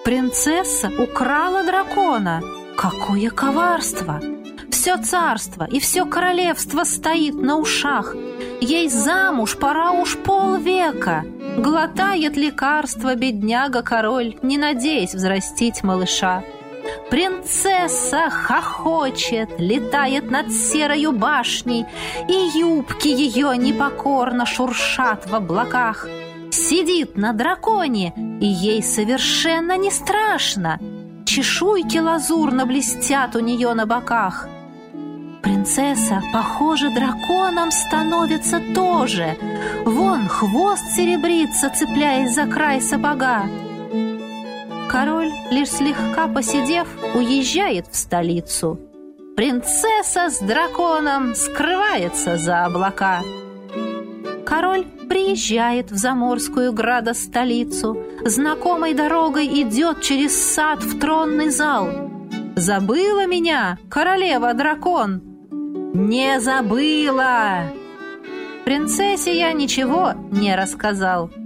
Принцесса украла дракона. Какое коварство! Все царство и все королевство стоит на ушах. Ей замуж пора уж полвека. Глотает лекарство бедняга-король, не надеясь взрастить малыша. Принцесса хохочет, летает над серою башней, и юбки ее непокорно шуршат в облаках. Сидит на драконе, и ей совершенно не страшно. Чешуйки лазурно блестят у нее на боках. Принцесса, похоже, драконом становится тоже. Вон хвост серебрится, цепляясь за край сапога. Король, лишь слегка посидев, уезжает в столицу. Принцесса с драконом скрывается за облака. Король приезжает в заморскую градостолицу, знакомой дорогой идет через сад в тронный зал. «Забыла меня, королева-дракон?» «Не забыла!» Принцессе я ничего не рассказал.